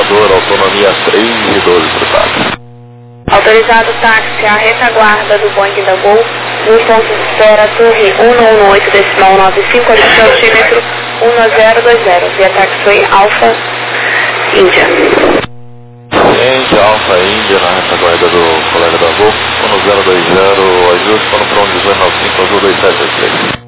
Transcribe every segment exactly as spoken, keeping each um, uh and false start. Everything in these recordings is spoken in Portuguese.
Salvador, autonomia três e doze para o táxi. Autorizado táxi à retaguarda do Boeing da Gol, no ponto de espera Torre um um oito decimal nove cinco, altímetro um zero dois zero, via taxi Alfa Índia. Índia, Alfa Índia, na retaguarda do colega da Gol, um zero dois zero, ajuste para o pronto dezoito nove cinco, azul dois sete dois três.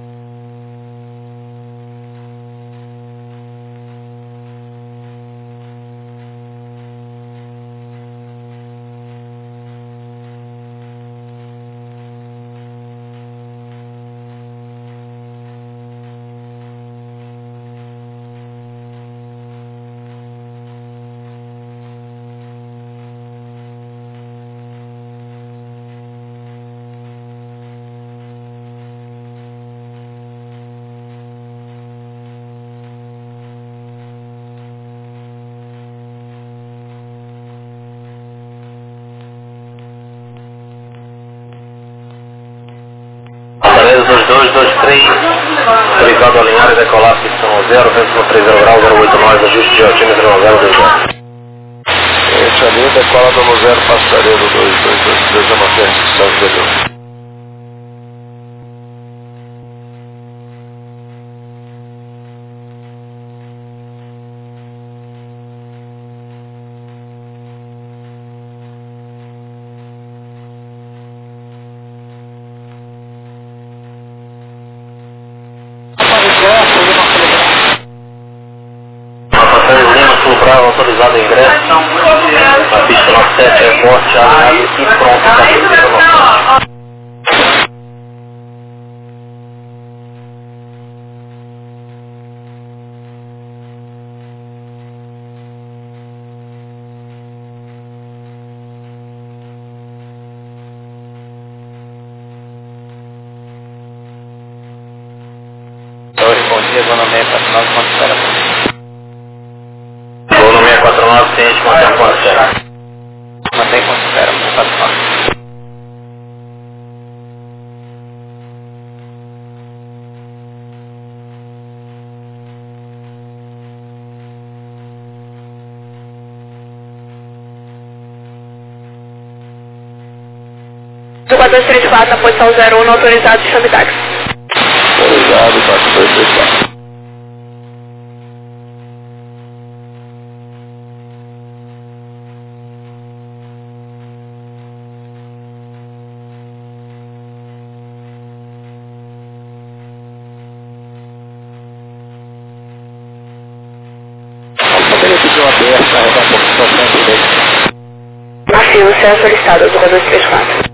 dois dois dois três, autorizado a alinhar e decolar pistão zero, vento três zero grau, zero oito nove, ajuste de altímetro um zero dois zero. Esse ali, decolado no zero, passaria do dois dois dois três, é uma ferro, Autorizado o ingresso, a pista nove sete é forte, alinhado e pronto para a informação. Oi, bom dia, vou no meio para final de conta, espera. Vou no seis quatro nove, ciente, mantém ponto zero. Mantém ponto zero, não está falando. Do quatro dois três quatro, na posição zero um, autorizado, chame táxi. Autorizado, quatro dois três quatro. Televisão aberta, carregar um pouco de frente direito. Afirmo, você é solicitado, do quatro dois três quatro.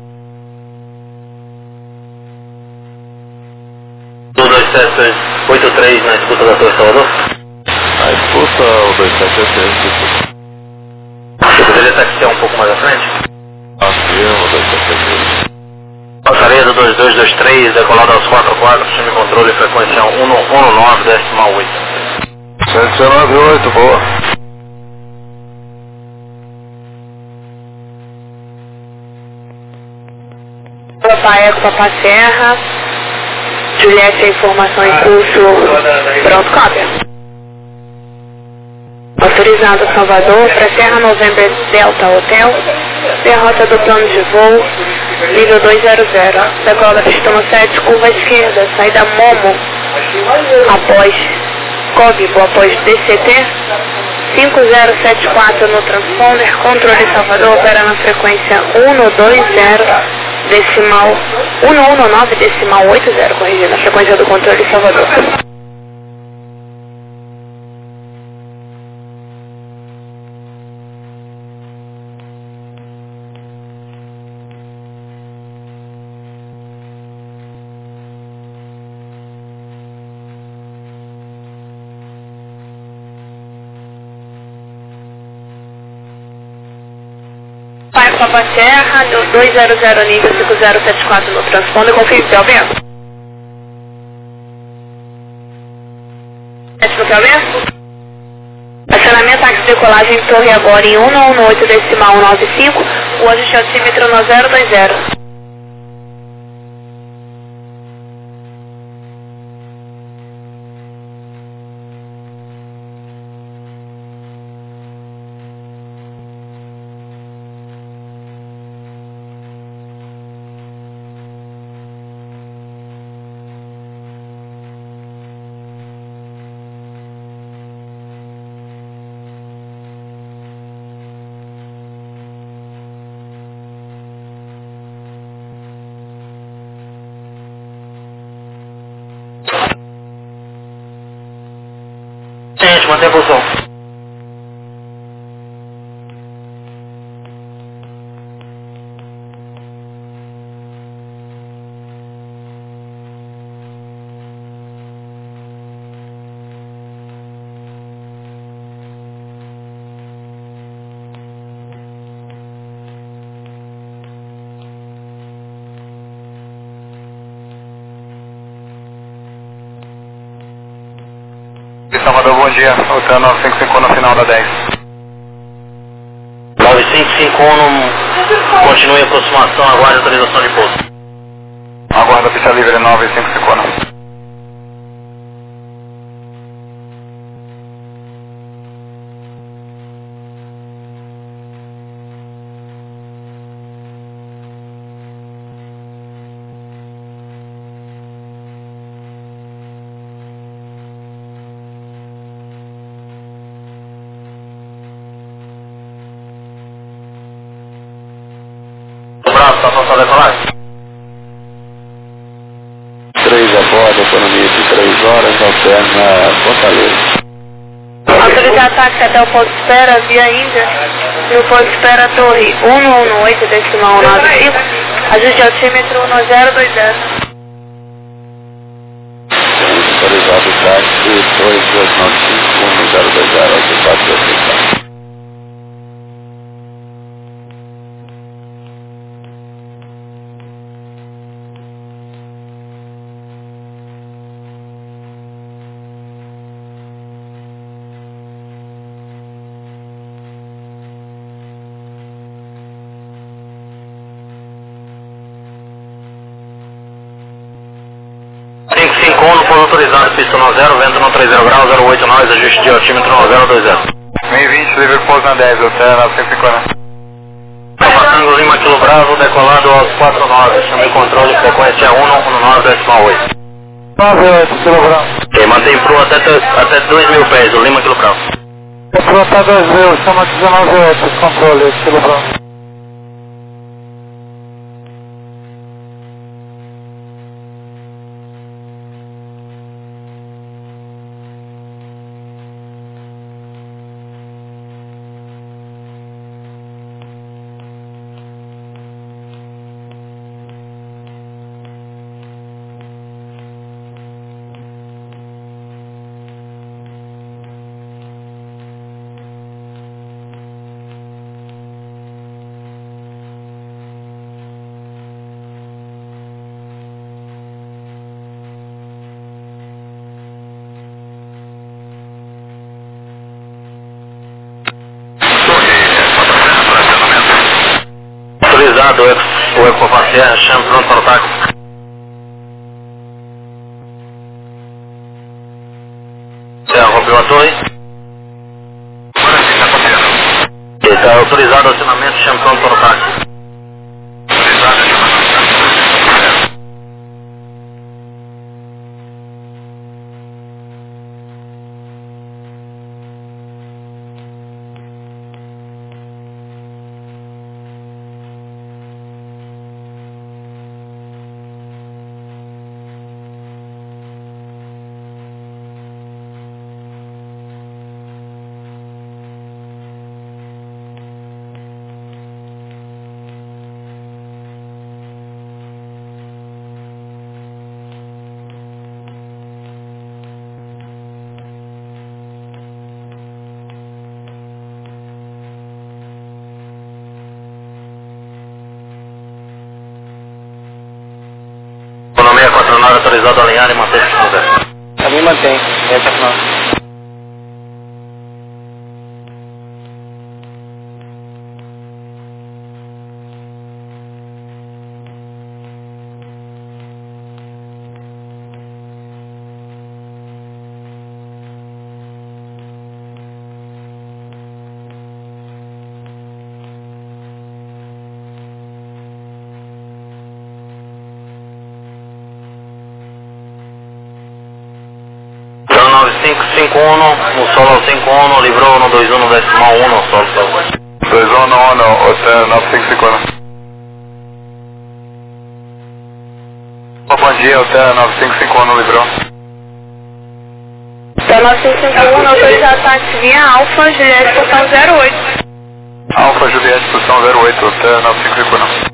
dois sete oito três na escuta da Torre Salvador. Na escuta, o dois sete oito três. Você poderia taxiar um pouco mais à frente? Afirmo, dois sete oito três. Passaria do dois dois dois três, decolado aos quatro quatro, time controle, frequência um nove decimal oito. sete nove oito, boa. Papai Eco, Papá Serra. Juliette, a informação em curso. Pronto, cópia. Autorizado Salvador para Serra November Delta Hotel. Derrota do plano de voo. Nível dois zero zero. Decola pistão sete, curva esquerda. Saída Momo. Após código após D C T cinco zero sete quatro no transponder, controle Salvador opera na frequência um dois zero decimal um um nove decimal oito zero, corrigindo a frequência do controle Salvador. Pai Papa Serra, dois zero zero nível cinco zero sete quatro no transponder, confio no Kelvin. No Kelvin? Acionamento táxi de decolagem torre agora em um um oito decimal nove cinco, o ajuste altímetro no zero dois zero. manter a posição. Salvador, bom dia. Hotel nove cinco cinco no final da dez. nove cinco cinco um, continue a aproximação, aguarde a autorização de pouso. Aguarda pista livre nove cinco cinco um. Está passando a decolagem? três a bordo, economia de três horas, alterna Fortaleza. Autorizar táxi até o ponto de espera via Índia. No ponto de espera Torre um um oito, decimal nove cinco. Ajuste altímetro um zero dois zero. Autorizado táxi dois dois nove cinco um zero dois zero, oito quatro dois cinco. cinco cinco um, pouso autorizado, pista nove zero, vento no três zero graus, zero oito nove, ajuste de altímetro nove zero dois zero. mil e vinte, livre pouso na dez, hotel nove cinco cinco um. Passando Lima Kilo Bravo, decolado aos quatro nove, chame o controle, frequência um um nove, decimal oito. nove oito, Kilo Bravo. Ok, mantém pro até, até dois mil pés, o Lima Kilo Bravo. É pro até dois mil, chama dezenove oito, controle, Kilo Bravo. Autorizado, o Ecofacer, chame pronto para o táxi. Você rompeu a torre? Está autorizado o acionamento, chame pronto para o táxi. Economia quatro nove, autorizado a alinhar e manter esse conversa. Também mantém, essa que não. nove cinco cinco um, no solo cinco um, livrou no dois um, decimal um, no solo solo. dois um um, hotel nove cinco cinco um. Bom dia, hotel nove cinco cinco um, livrou. Então nove cinco cinco um, autorizado táxi via Alfa, Juliette, portão zero oito. Alfa Juliette, posição zero oito, até nove cinco cinco um.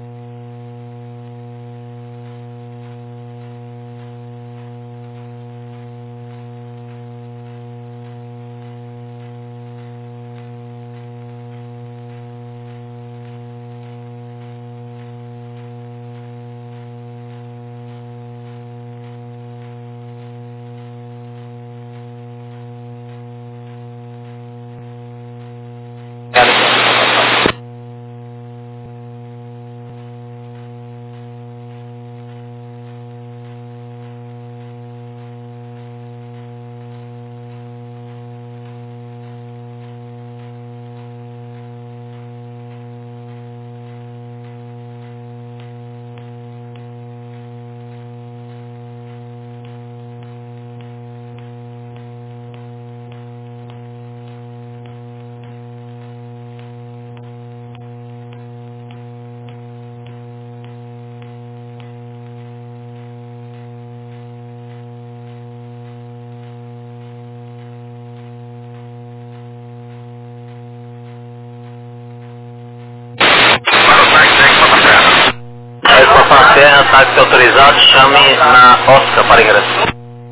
Serra, táxi autorizado, chame na Oscar para ingresso.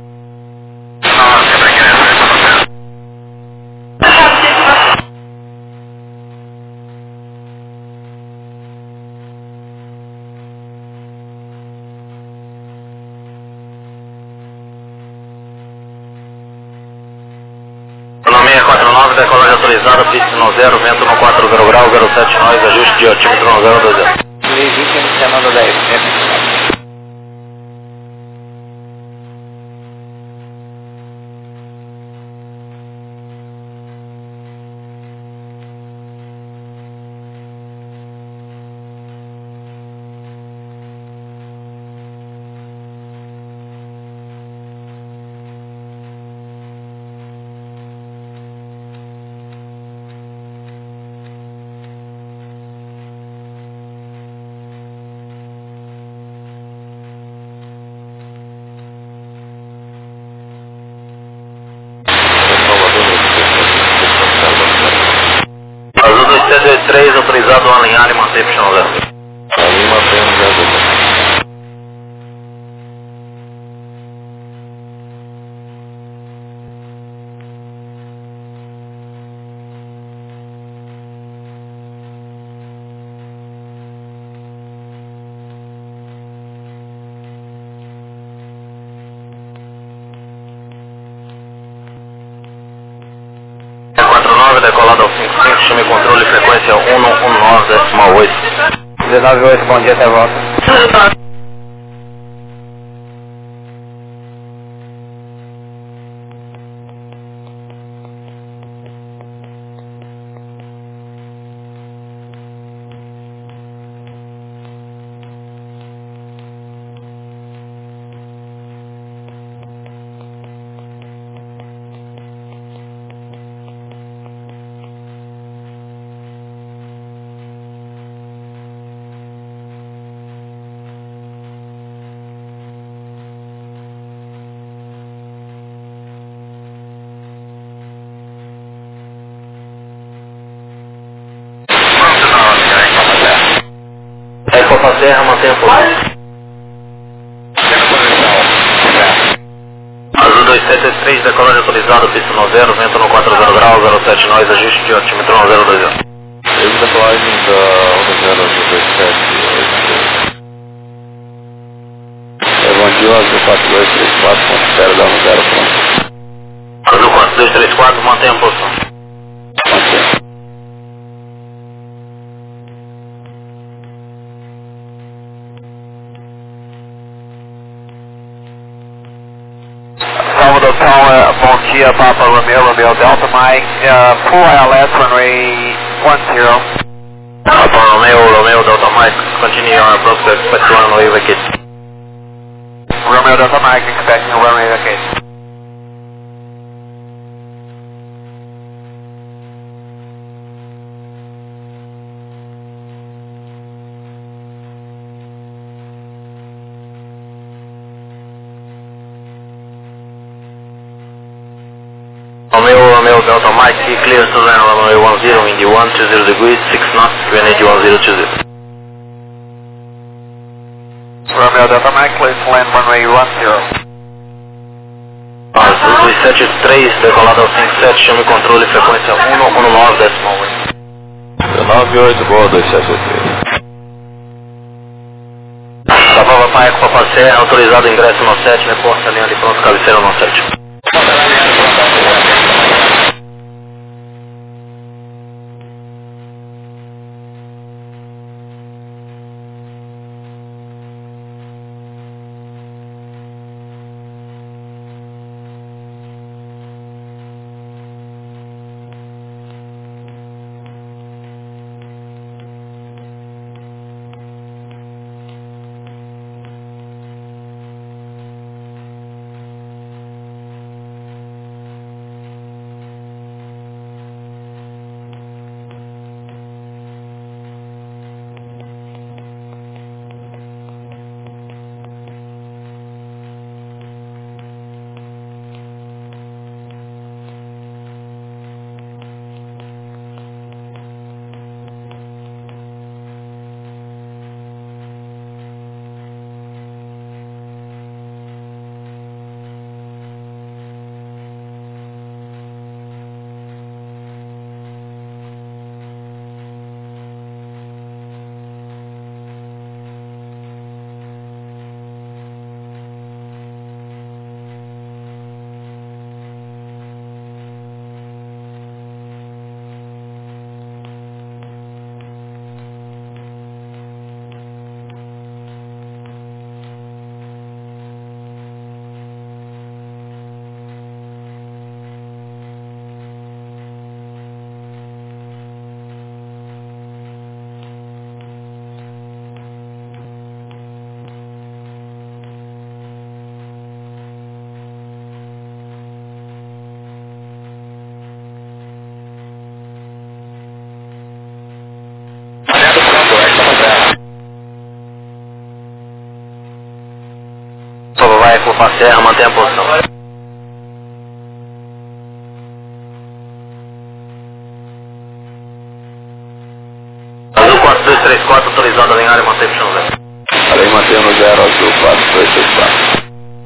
No seis quatro nove, decolagem autorizada, pista no zero, vento no quatro zero grau, zero sete nós, ajuste de altímetro no zero dois zero. Legítimo iniciando dez. Azul dois sete dois três, autorizado a alinhar e manter pista no zero. Ali mantendo zero dois. quatro nove, decolado ao cinco cinco, chame controle, frequência um um nove, decimal oito. dezenove oito, bom dia, até volta. É Copa Serra, mantenha a posição. Azul dois sete dois três, decolagem autorizado, pista no zero, vento no quatro zero grau, zero sete nós, ajuste de altímetro no zero dois zero. Erro da decolagem da um zero dois sete oito três. Bom dia, Azul quatro dois três quatro, ponto zero da um zero pronto. Azul quatro dois três quatro, mantenha a posição. Mantenha. Salvador Tower, bom dia, Papa Romeo, Romeo Delta Mike, uh, full I L S runway one zero. Papa Romeo, Romeo Delta Mike, continue on approach to expect runway vacate. Romeo Delta Mike, expecting runway vacate. Romeo Delta Mike, be clear to land runway one zero, Indy one two zero degrees, six knots, wind eighty one zero two zero. Romeo Delta Mike, clear to land runway one zero. Azul dois sete três, decolado ao cinco sete, chame controle, frequência um um nove, decimal um. nove oito, boa, dois sete três. Papa Papai, Eco Papa Serra, autorizado ingresso no sete, reporta linha de pronto, cabeceira no sete. Eco Papa Serra, mantenha a posição. Azul quatro dois três quatro, autorizado a alinhar e manter puxando zero. Além mantendo zero, Azul quatro dois três quatro.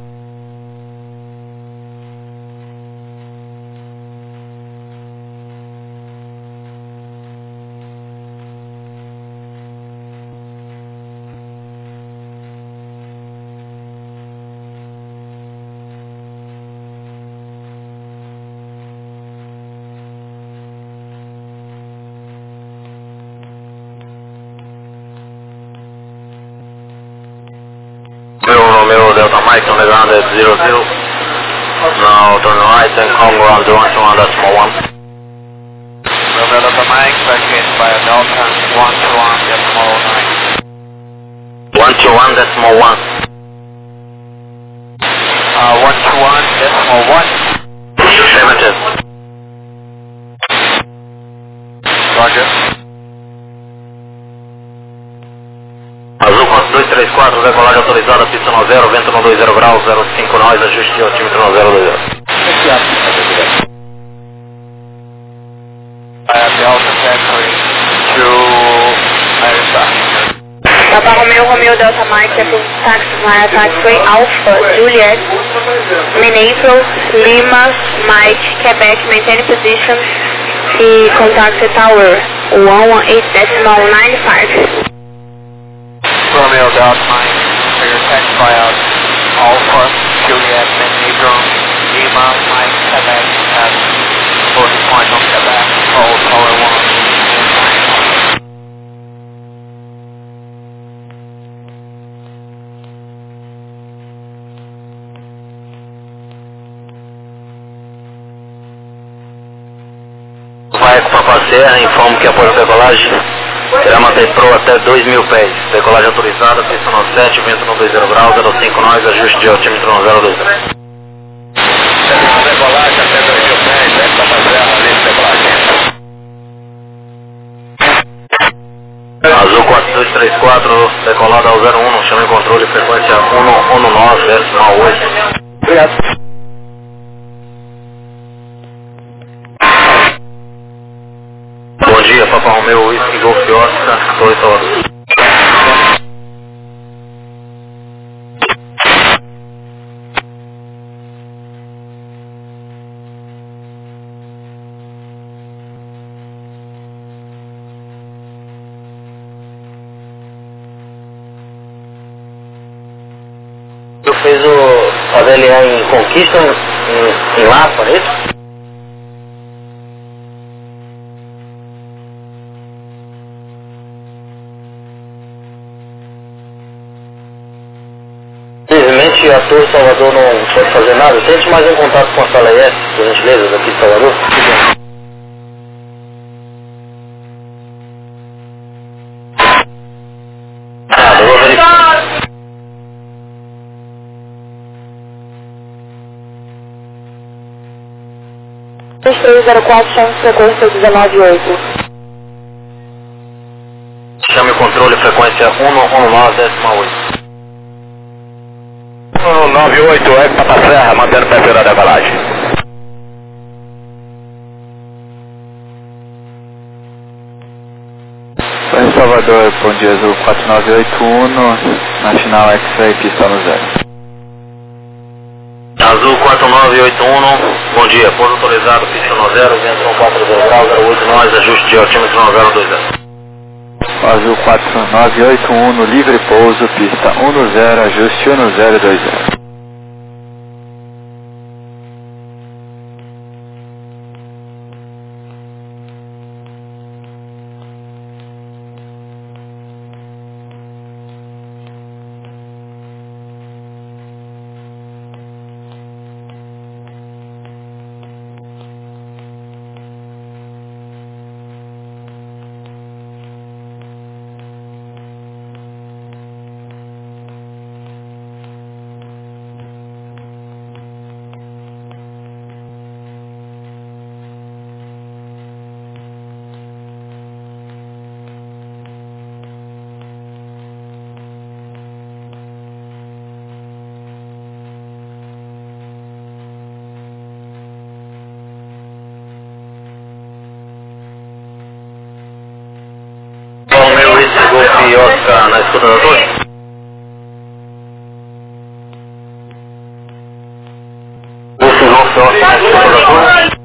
Romeo Delta Mike on the ground at zero zero. Now turn right and come ground to one two one decimal one. Romeo Delta Mike, vacate by a Delta one two one decimal nine. one two one decimal one. Uh, one two one decimal one. Affirmative. Roger. Azul quatro dois três quatro, decolagem autorizada, pista no zero, vento no dois zero graus, zero cinco nós, ajuste de altímetro no zero dois zero. Delta Factory to Arizona. Papa Romeo, Romeo Delta Mike, approve taxi via taxiway Alpha, Juliet, Minneapolis, Lima, Mike, Quebec, maintain position e contact tower one one eight decimal nine five. Romeo Delta Mike, clear taxi via Alpha, Juliet, Minneapolis, Lima, Mike, Quebec, at forty point on Quebec, hold tower one. Vai com Papa Serra, informo que após a decolagem será manter pro até dois mil pés. Decolagem autorizada, pista no sete, vento no dois zero graus, zero cinco nós, ajuste de altímetro no zero dois zero. Decolagem até dois mil pés, é Papa Serra, livre decolagem. Azul quatro dois três quatro, decolado ao zero um, chama em controle, frequência um um nove, decimal oito. Obrigado. Alfa Romeo Whisky Golf Oscar, Torre Salvador. Tu fez o A D L A em Conquista, em, em Lapa, é isso? Infelizmente a Torre Salvador não pode fazer nada. Tente mais um contato com a sala I S, por gentileza, daqui de Salvador. Ah, eu vou verificar. três três zero quatro, chame frequência dezenove oito. Chame o controle, frequência um um nove, décima oito. um nove oito, é para a Serra, mantendo perfil da galagem. Em Salvador, bom dia, Azul quatro nove oito um, National X-Ray, pista no zero. Azul quatro nove oito um, bom dia, pouso autorizado, pista no zero, vento um quatro zero grau, zero oito nós, ajuste de altímetro nove zero dois zero. Azul quatro nove oito um, no livre pouso, pista um zero, ajuste um zero dois zero. Golf Oscar na escuta da torre. Golf Golf Oscar na escuta da torre.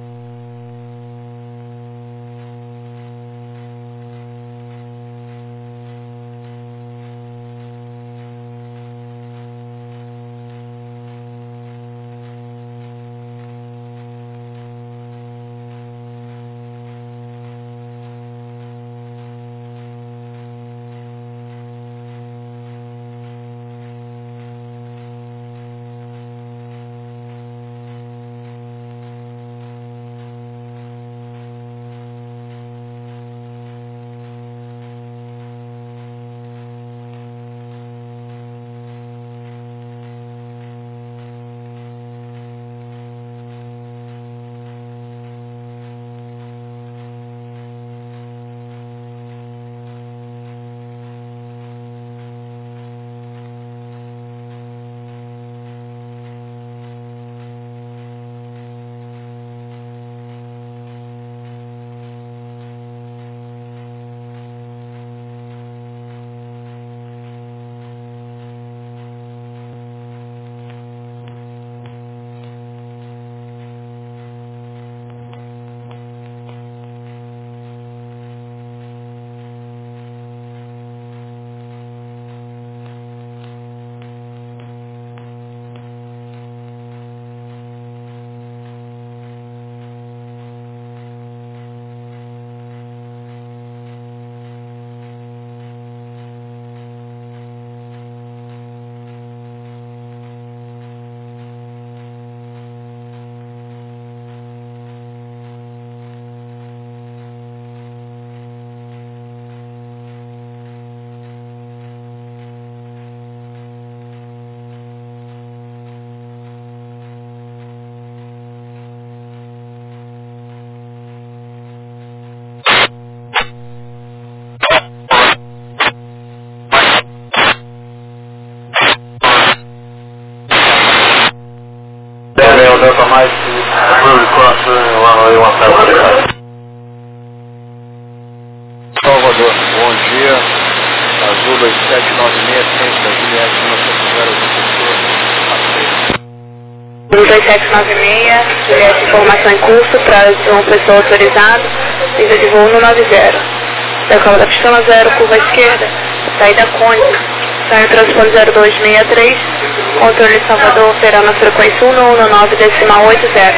dois sete nove seis, Juliette, informação em curso para uma pessoa autorizada, nível de voo no nove zero. Decola da pista zero, curva esquerda, saída Conde, sai o transponder zero dois seis três, controle Salvador, operando a frequência um um nove decimal oito zero.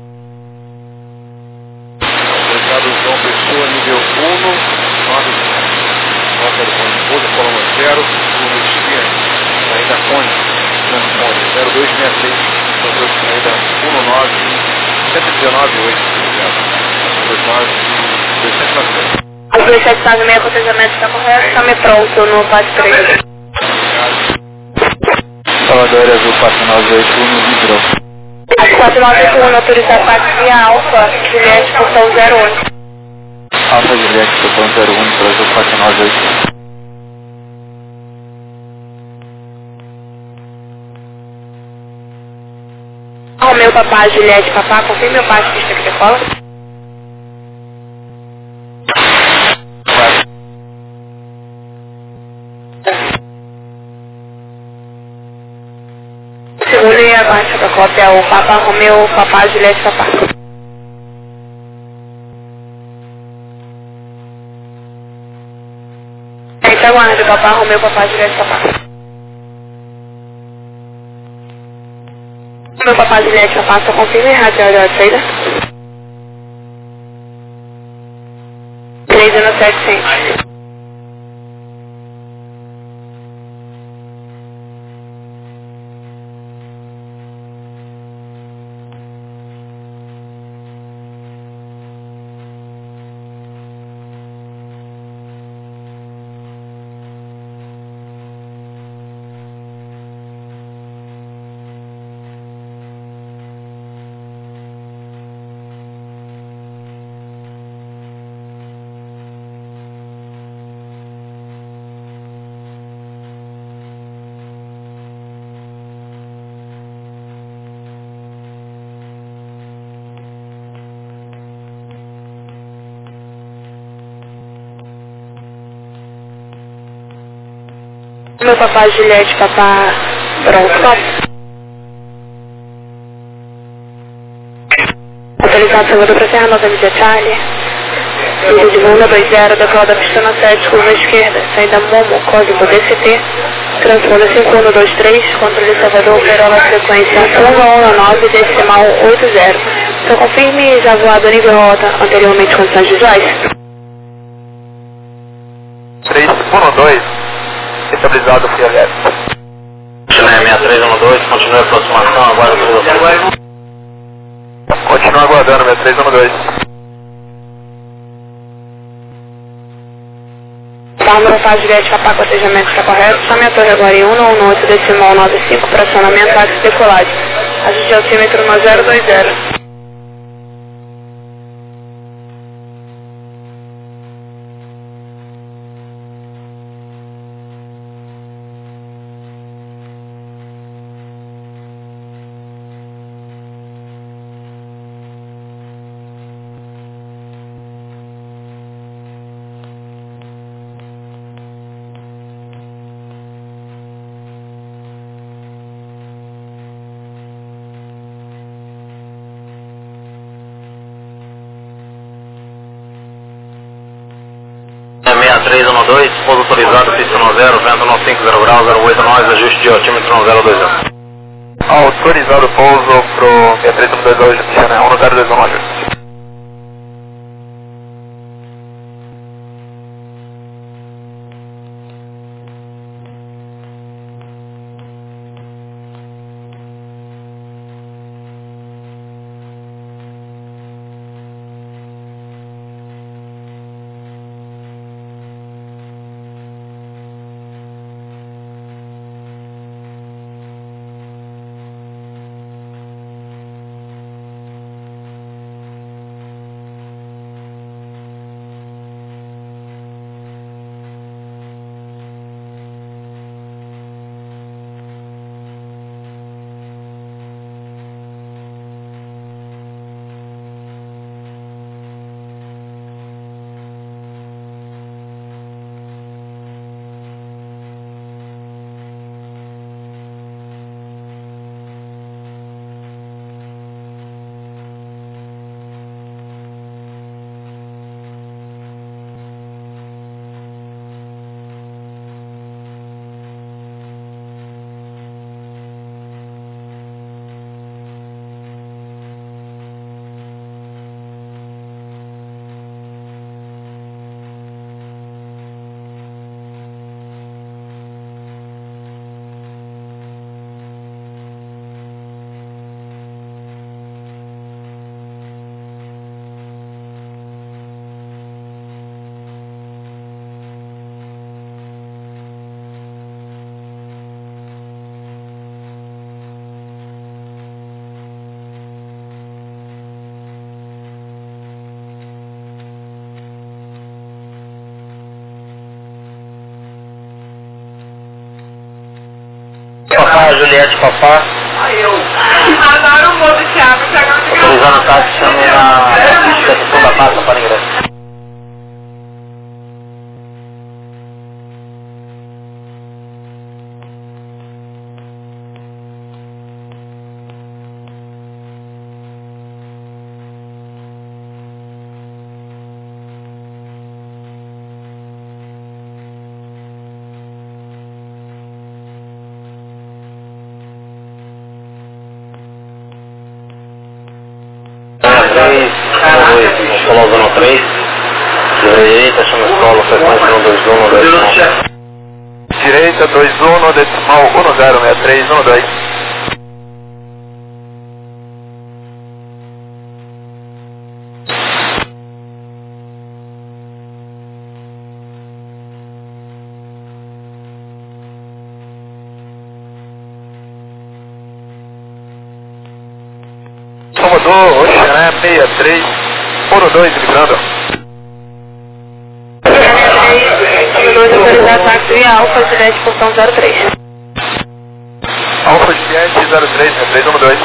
Autorizado João Pessoa, nível um, nove, nota do Conde, pouso, coluna zero, curva esquerda, saída Conde, transponder zero dois seis três, controle saída um nove, cento e dezenove, oito zero, dois nove, dois sete nove seis. As dois sete nove seis, acompanhamento está correto, está me pronto no quatro três. Salvador Azul quatro nove oito um no Vidrão. As quatro nove oito um, autorizado via Alfa, Juliette, portão zero oito. Alfa Juliette, portão zero um para Azul quatro nove oito um. Romeu Papá, Juliette Papá, confirme meu passe pista que decola. Segundo e abaixo da cópia é o Papa Romeu Papá, Juliette Papá. Então aguarde, Papá Romeu Papá, Juliette Papá. Meu Papá, Juliette Papá, só confirme rádio hora de saída. três anos setecentos. Meu Papá, Juliette Papá, pronto. Autorizado Salvador para Serra Nova Mídia Charlie. Nível de voo dois zero, decola da pista sete, curva esquerda, saída Momo, código D C T, transponder cinco um dois três, controle Salvador, operando a frequência um um nove, decimal oito zero. Então confirme já voado a nível rota anteriormente condições visuais. três um dois, estabilizado o Fiat. Chile seis três um dois, continue a aproximação, agora autorização. Continua aguardando, seis três um dois. Palma Papá, Juliette Papá, cotejamento está correto. Chame a torre agora em um um oito, decimal nove cinco, para acionamento, táxi decolagem. Ajuste altímetro no zero dois zero. seis três um dois, pouso autorizado, pista no zero, vento no cinco zero graus, zero oito nove, ajuste de altímetro no zero dois zero. Autorizado pouso pro seis três um dois hoje, China um zero dois um nove. sete Papá. Adoro o modo Thiago, Autorizando o táxi, chame na estação da Passa para ingresso. três, dois, vamos falar o zona três, direita, chama escola, frequência um dois um, decimal. Direita dois um, decimal um zero seis três um dois. Salvador, Oxané, seis três um dois, livrando. dois autorizado táxi Alfa Juliette portão zero três. Alfa Juliette zero três, três um dois.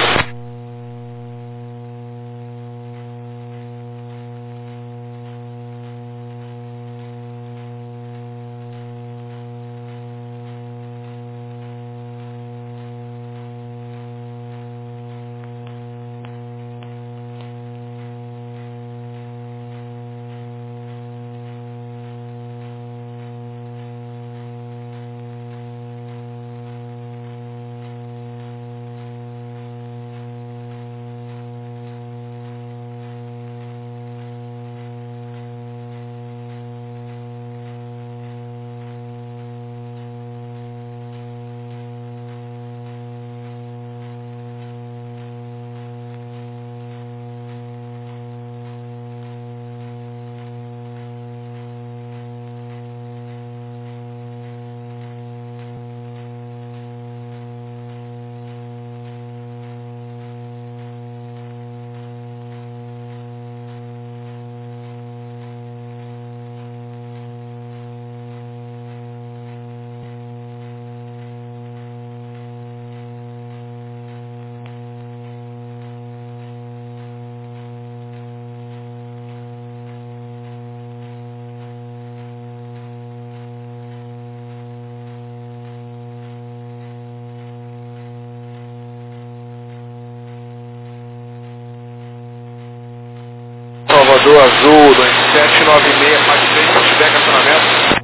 Salvador Azul, dois sete nove seis, faz três, se tiver cancelamento.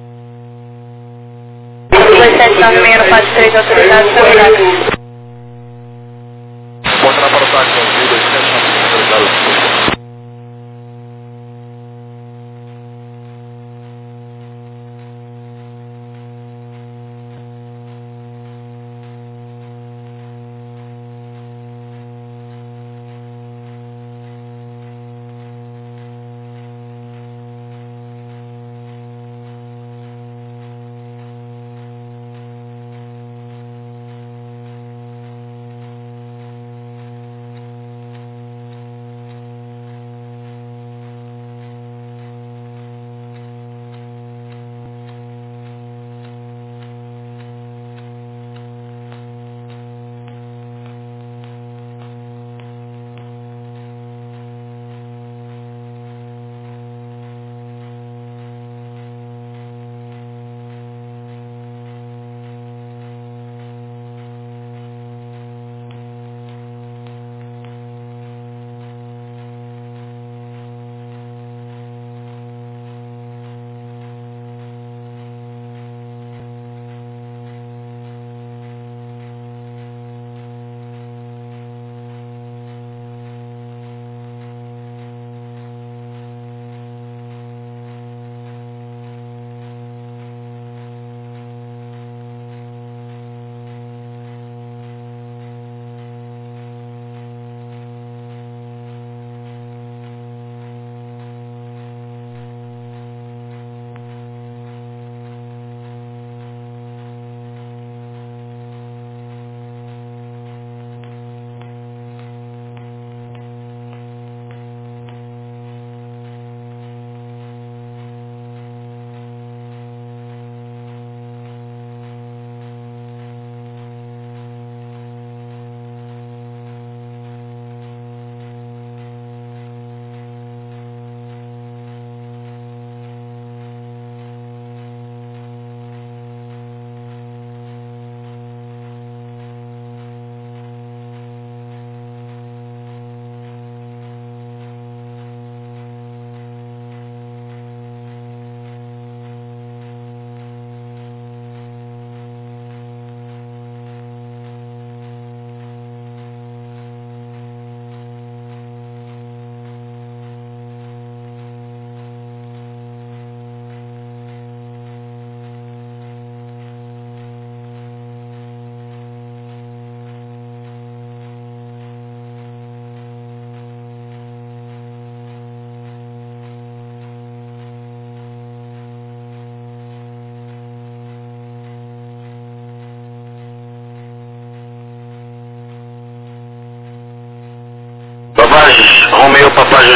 dois sete nove seis no faz três autorizado para Bota lá para o táxi, Azul, dois sete nove seis, autorizado.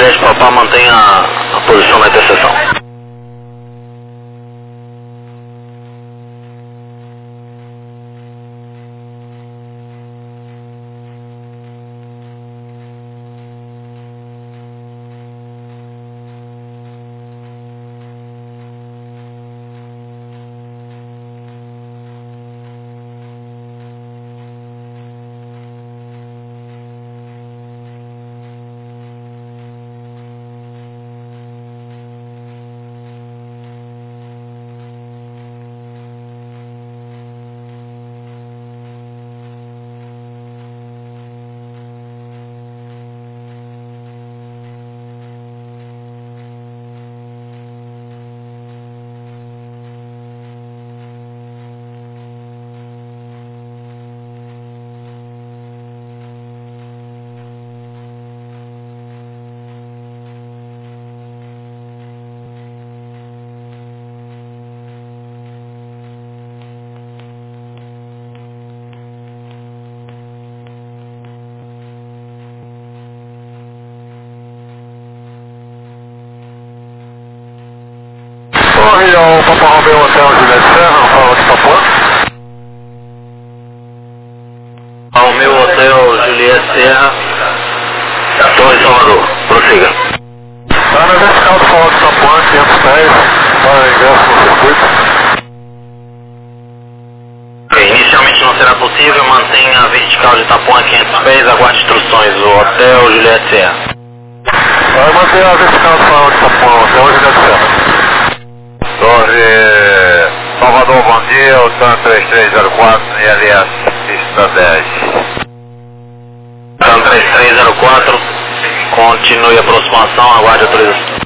Juliette Papá, mantenha a, a posição na interseção. Torre ao Papa Romeo Hotel Juliette Serra, fala de Papua. Ao meu hotel Juliette Serra, Torre Salvador, prossiga. Tá na vertical do Farol de Papua, quinhentos pés, para ingresso no circuito. Okay, inicialmente não será possível, mantenha a vertical de Itapuã quinhentos pés, aguarde instruções do hotel Juliette Serra. Vai manter a vertical do Farol de Papua, hotel Juliette Serra. Torre Salvador, bom dia, o TAM três três zero quatro, I L S, pista dez. TAM três três zero quatro, continue a aproximação, aguarde autorização.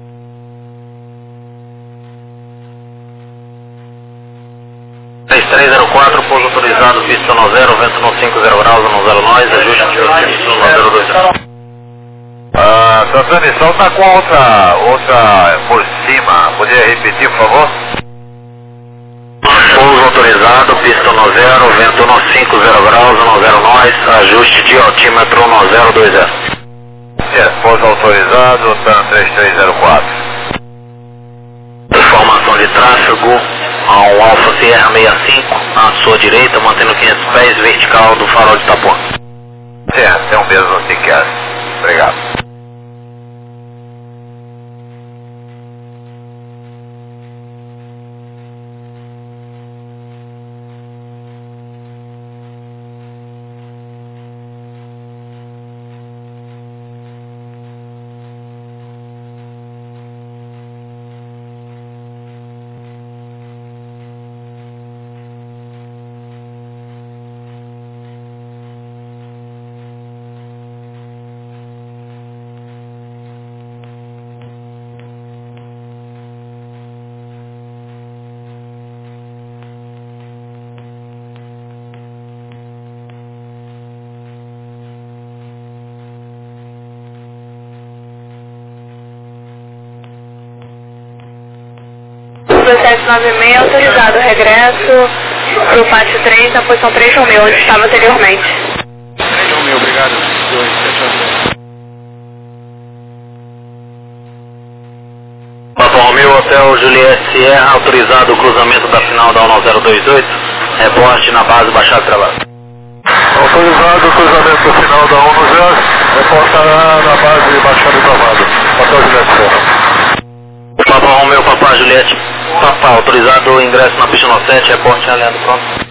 três três zero quatro, pouso autorizado, pista no zero, vento no cinco zero graus, no zero nós, ajuste de altitude no zero dois zero. Ah, sua transmissão está com outra, outra por cima, poderia repetir, por favor? Pouso autorizado, pista no zero, vento no cinco zero graus, no zero nós, ajuste de altímetro no zero dois zero. Yes, pouso autorizado, TAM três três zero quatro. Informação de tráfego ao Alfa Sierra sessenta e cinco, à sua direita, mantendo quinhentos pés, vertical do farol de Itapuã. Sim, tem um mesmo no sequer. Obrigado. sete nove seis, autorizado regresso para o pátio três, na posição três Romeu, onde estava anteriormente. três Romeu, obrigado. dois sete nove. Papa Romeu, hotel Juliette Sierra, autorizado o cruzamento da final da um zero dois oito, reporte na base Baixada de Trabalho. Autorizado o cruzamento do final da um zero, reportará na base Baixada de Trabalho, hotel Juliette Serra. Papa Romeu, Papá Juliette, Papá, autorizado o ingresso na pista no sete, reporte alinhado, pronto.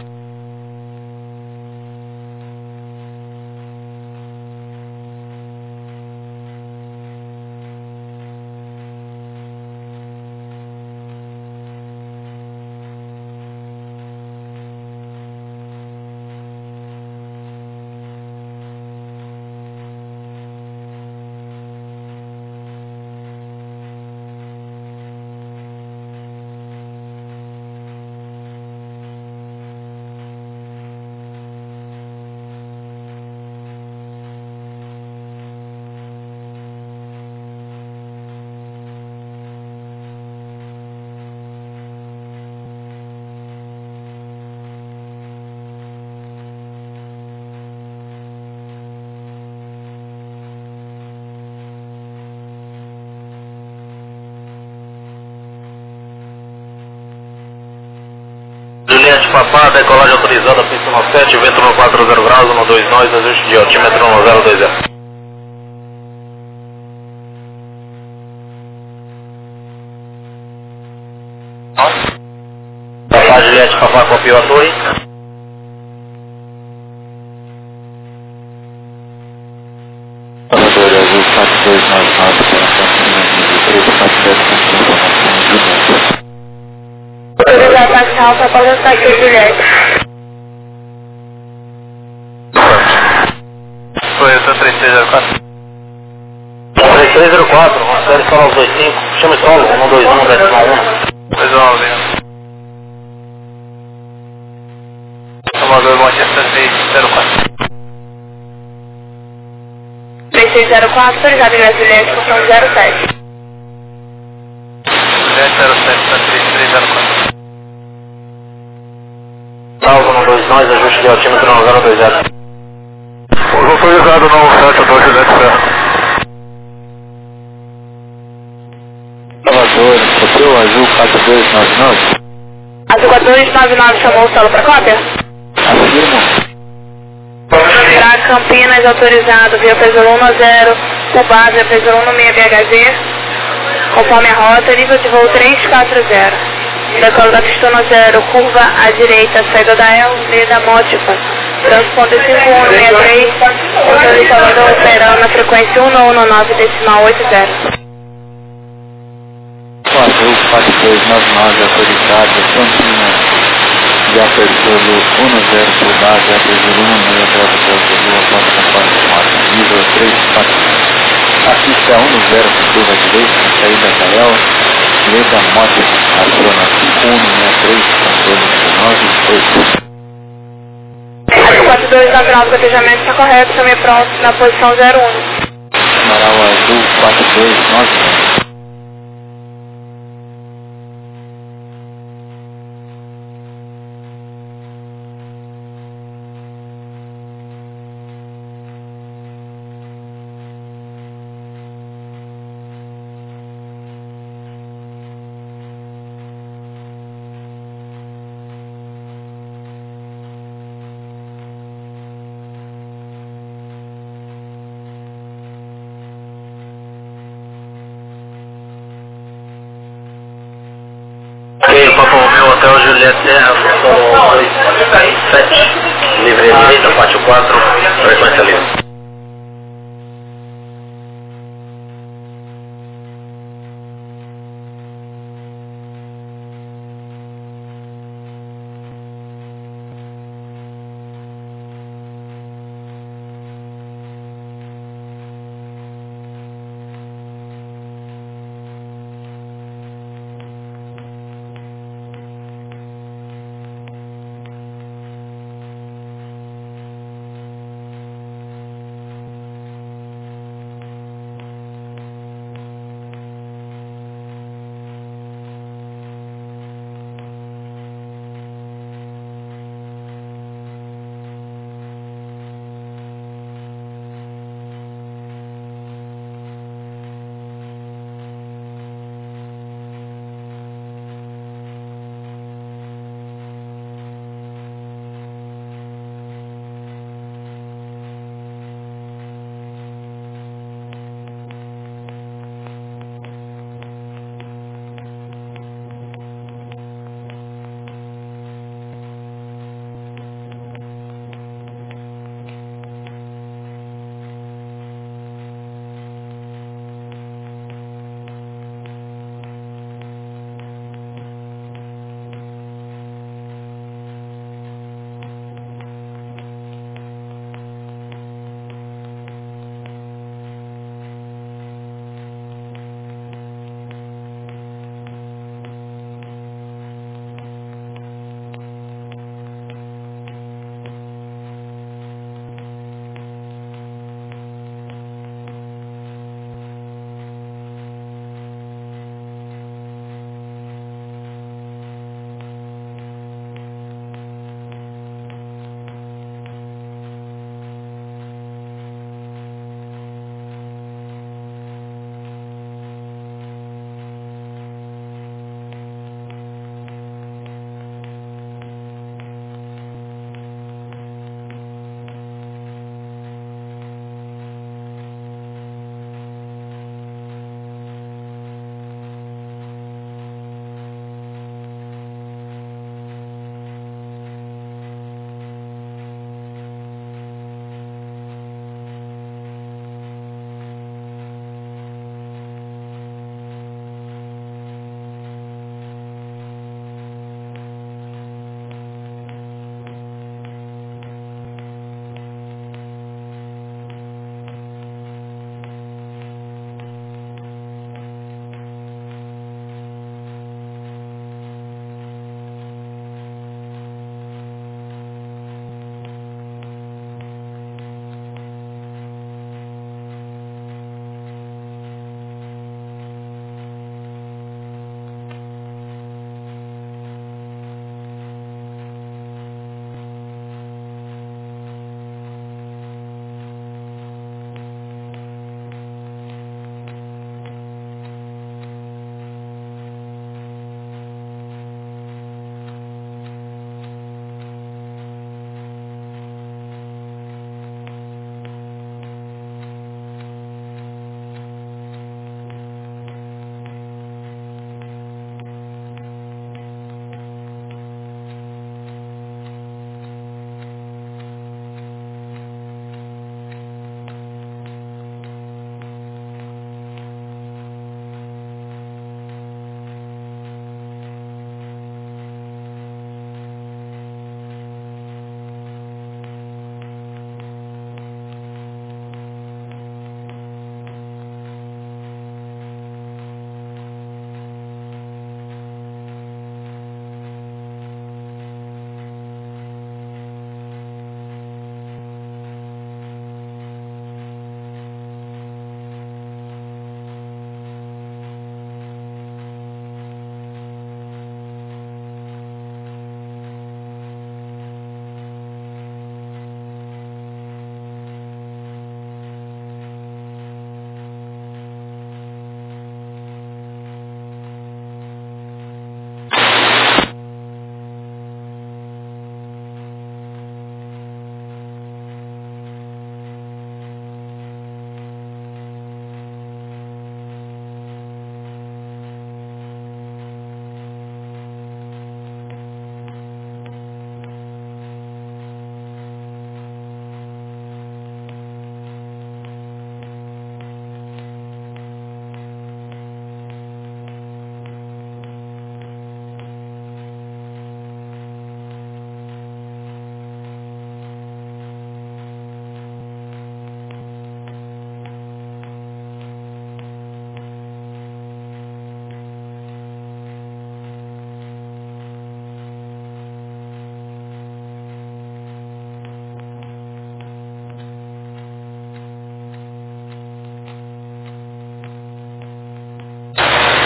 Papá, decolagem autorizada, pista no sete, vento no quatro zero graus, um dois nós, ajuste de altímetro no zero dois zero. Papá, Juliette, Papá, copiou a torre. Salvador Azul quatro dois nove nove para Campinas, três quatro sete com informação de Autorizar taxa alta para o taxa Juliette. Toyota três três zero quatro. três três zero quatro, uma série solo dois cinco, chame solo, um dois um, décimo um. Resolve. Salvador, Manchester três zero quatro. três seis zero quatro, autorizado em Juliette, função zero sete. Juliette zero sete para três três zero quatro. Salvo no dois nós, ajuste de altímetro no zero dois zero. Autorizado no sete, dois Juliette Serra. Salvador, copiou Azul quatro dois nove nove. Azul quatro dois nove nove chamou o solo para cópia? Afirmo. Para Campinas, autorizado, via P zero um no zero, por base, P zero um no meio B H Z, conforme a rota, nível de voo três quatro zero. Decola da pista no zero, curva à direita, saída da L, da Mótico, transponder cinco um seis três, motor de Salvador operando na frequência um um nove decimal oito zero. Azul quatro dois nove nove, autorizado, Campinas. Já pelo um zero por base, A P zero um meio Delta Delta Lua, ponto conforme mota, nível três quatro. A pista é um zero por curva à direita, saída da L, Leda Moto, aciona cinco um seis três, controle nove oito. Azul quatro dois nove nove, cotejamento está correto, também pronto na posição zero um. Amaral Azul quatro dois nove nove. Ok, Papo Romeu, Hotel Juliette Serra, função dois sete, livre à direita, pátio quatro, frequência livre.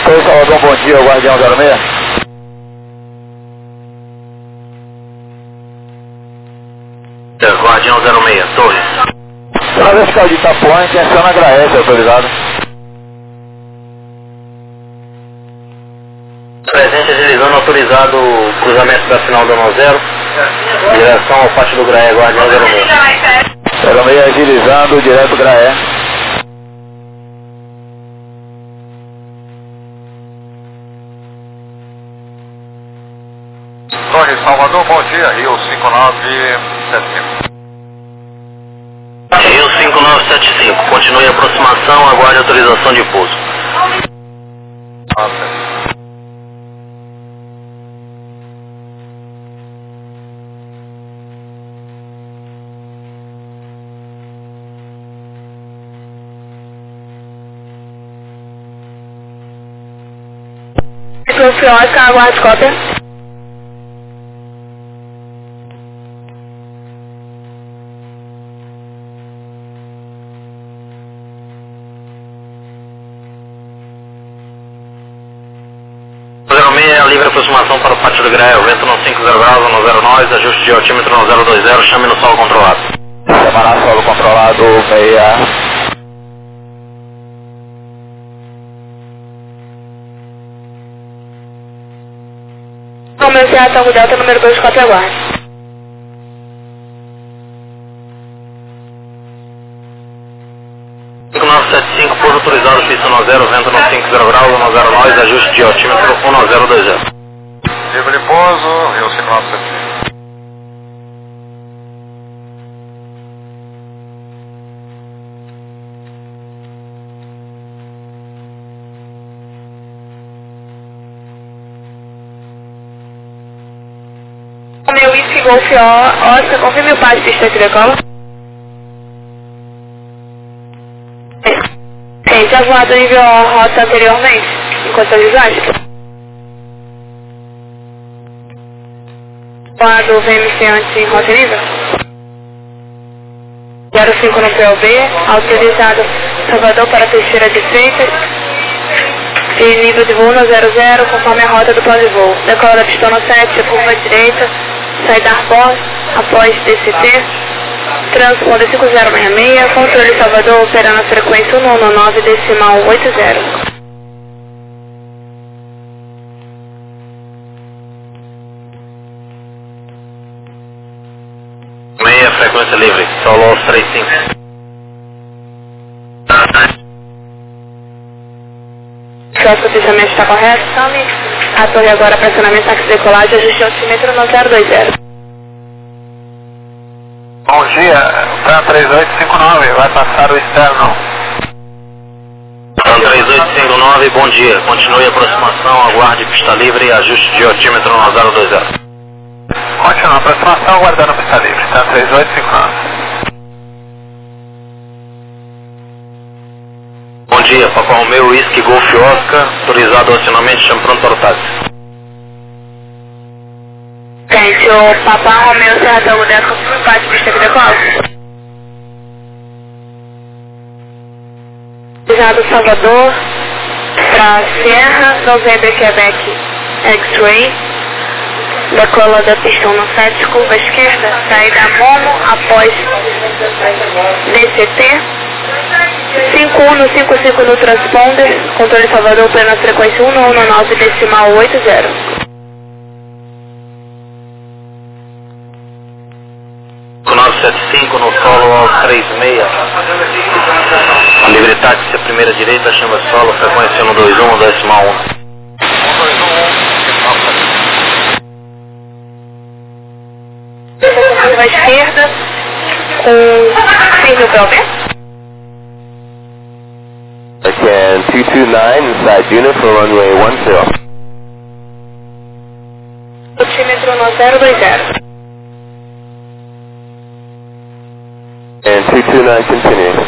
Torre Salvador, bom dia, Guardião zero seis. Guardião zero seis, Torre. Para vertical de Itapuã, intenção na Graete, autorizado. Presente agilizando, autorizado o cruzamento da final do nove zero, direção ao pátio do Graé, Guardião zero seis. zero seis agilizando, direto Graé. Torre Salvador, bom dia, Rio cinco nove sete cinco. Rio cinco nove sete cinco, continue a aproximação, aguarde autorização de pouso. Ah, certo. Golf Oscar, aguarde cópia. zero seis é a livre aproximação para o pátio do Graé, o vento no cinco zero graus, no zero nós, ajuste de altímetro no zero dois zero, chame no solo controlado. Chamará solo controlado, meia. Romeu Serra, Tango Delta, número dois, cópia, aguarde. cinco nove sete cinco, pouso autorizado, pista no zero, vento no cinco zero graus, no zero nós, ajuste de altímetro um zero dois zero. Livre de pouso, Rio cinco nove sete cinco. Romeu Whisky, Golf Oscar, confirme o passe de pista de decola. Sim, já voado nível rota anteriormente, enquanto visuagem. Voado V M C antes em rota nível. zero cinco no P O B, autorizado Salvador para Teixeira de Freitas. E nível de voo no zero zero, conforme a rota do plano de voo. Decola da pista no sete, curva direita, saída Arbós, após D C T. Transponder cinco zero seis seis, controle Salvador operando a frequência um nove nove decimal oito zero. Meia, frequência livre, solo aos três cinco. Próximo pensamento está correto, Sami. A torre agora, pressionamento, táxi decolagem, ajuste altímetro no zero dois zero. Bom dia, Fran três oito cinco nove, vai passar o externo. Fran três oito cinco nove, bom dia, continue a aproximação, aguarde pista livre e ajuste de altímetro no zero dois zero. Continua a aproximação, aguardando pista livre, Fran três oito cinco nove. Bom dia, Papa Romeu Whisky Golf Oscar, autorizado o acionamento, chame pronto para o táxi. Gente, o Papa Romeu Serra Tango Delta, confirme o passe de pista de decola. Autorizado Salvador para Sierra, Novembro Quebec X-Ray. Decola da pista no sete, curva esquerda, saída Momo após D C T. cinco um no cinco cinco no transponder, controle Salvador plena frequência um nove decimal oito zero. cinco nove sete cinco no solo aos três seis. Livre táxi, a primeira direita, chama solo, frequência um dois um decimal um. Curva esquerda, com cinco P O B. Again, two two nine, inside unit for runway one zero. Altímetro no zero dois zero. And two two nine, continue.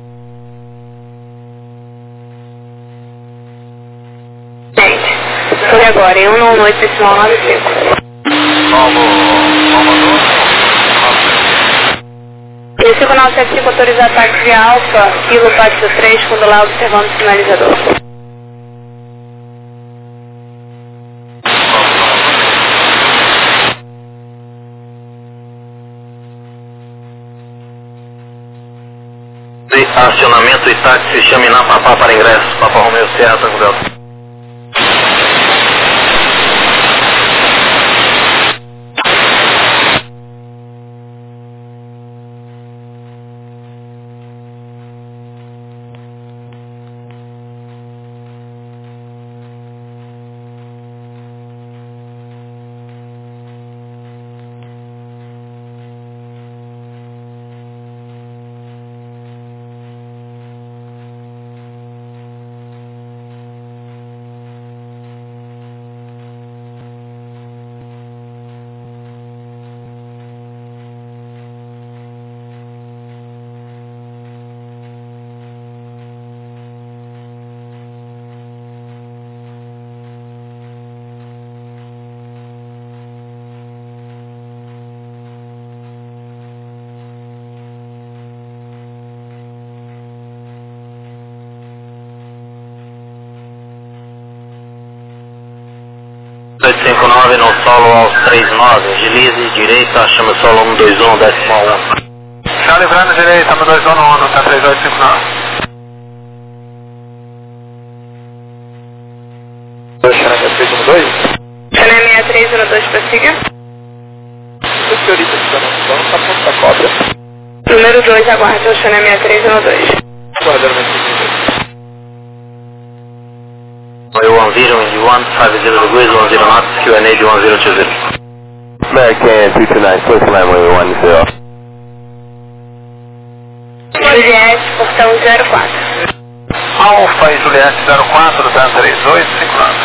Gente, por agora, em um nove oito decimal nove cinco. E cinco nove sete cinco autoriza ataque de Alfa, Kilo Pátio três, quando lá observando o sinalizador. Acionamento e táxi, chame na Papá para ingresso. Papa Romeo Sierra, Tango Delta. oito cinco nove no solo aos três nove, agilize, direita, chama solo um dois um, décimo um. Já livrando direita, um dois um no tá três oito cinco nove. Xanamé três um dois? Xanamé sessenta e três zero dois, prossiga. O senhorita que está no plano está pronto da cobra. Número dois, aguarde o Xanamé sessenta e três zero dois. Guardando a minha one zero in one, five zero degrees, one zero knots, Q N A de one zero two zero. American two two nine, Swiss Landway one zero. Juliette, portão zero quatro. Alfa e Juliette zero quatro, tá três oito cinco nove.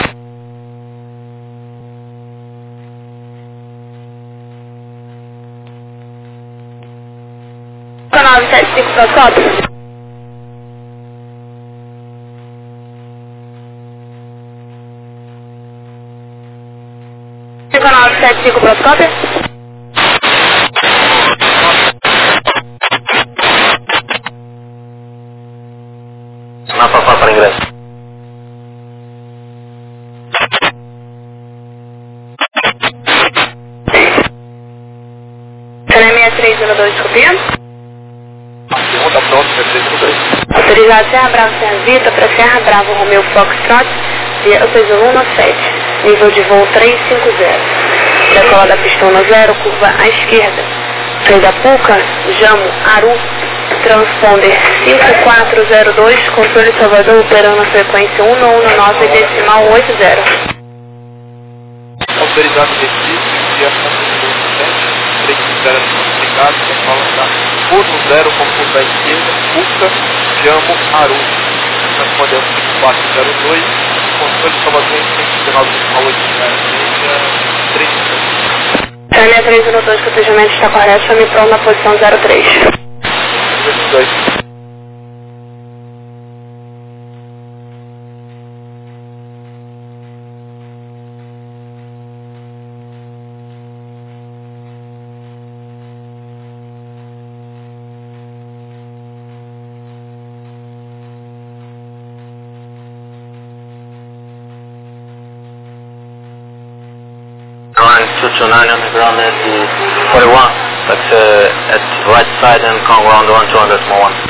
nove sete cinco para Cobra. cinco nove sete cinco para Cobra. Na Papá para ingresso. Xanamé sessenta e três zero dois, copia. Segunda pronto, três um dois. Autorizado Serra Bravo Serra Vita para Serra Bravo Romeo Foxtrot, via seis um sete, nível de voo trezentos e cinquenta. Decola da pistona zero, curva à esquerda. Saída Puca, Jamo, Aru, transponder cinco quatro zero dois, controle Salvador operando a frequência um um nove decimal oito zero. Autorizado Recife, via sete, três zero certificado, decola da Urno zero com curva à esquerda, Puca, Jamo, Aru. Transponder cinco quatro zero dois, controle Salvador cento e dezenove decimal oito zero, três Xanamé três zero dois, cotejamento está correto, chame pronto na posição zero três. dois. two two nine on the ground at the forty-one, that's uh, at right side and come around one two hundred more one.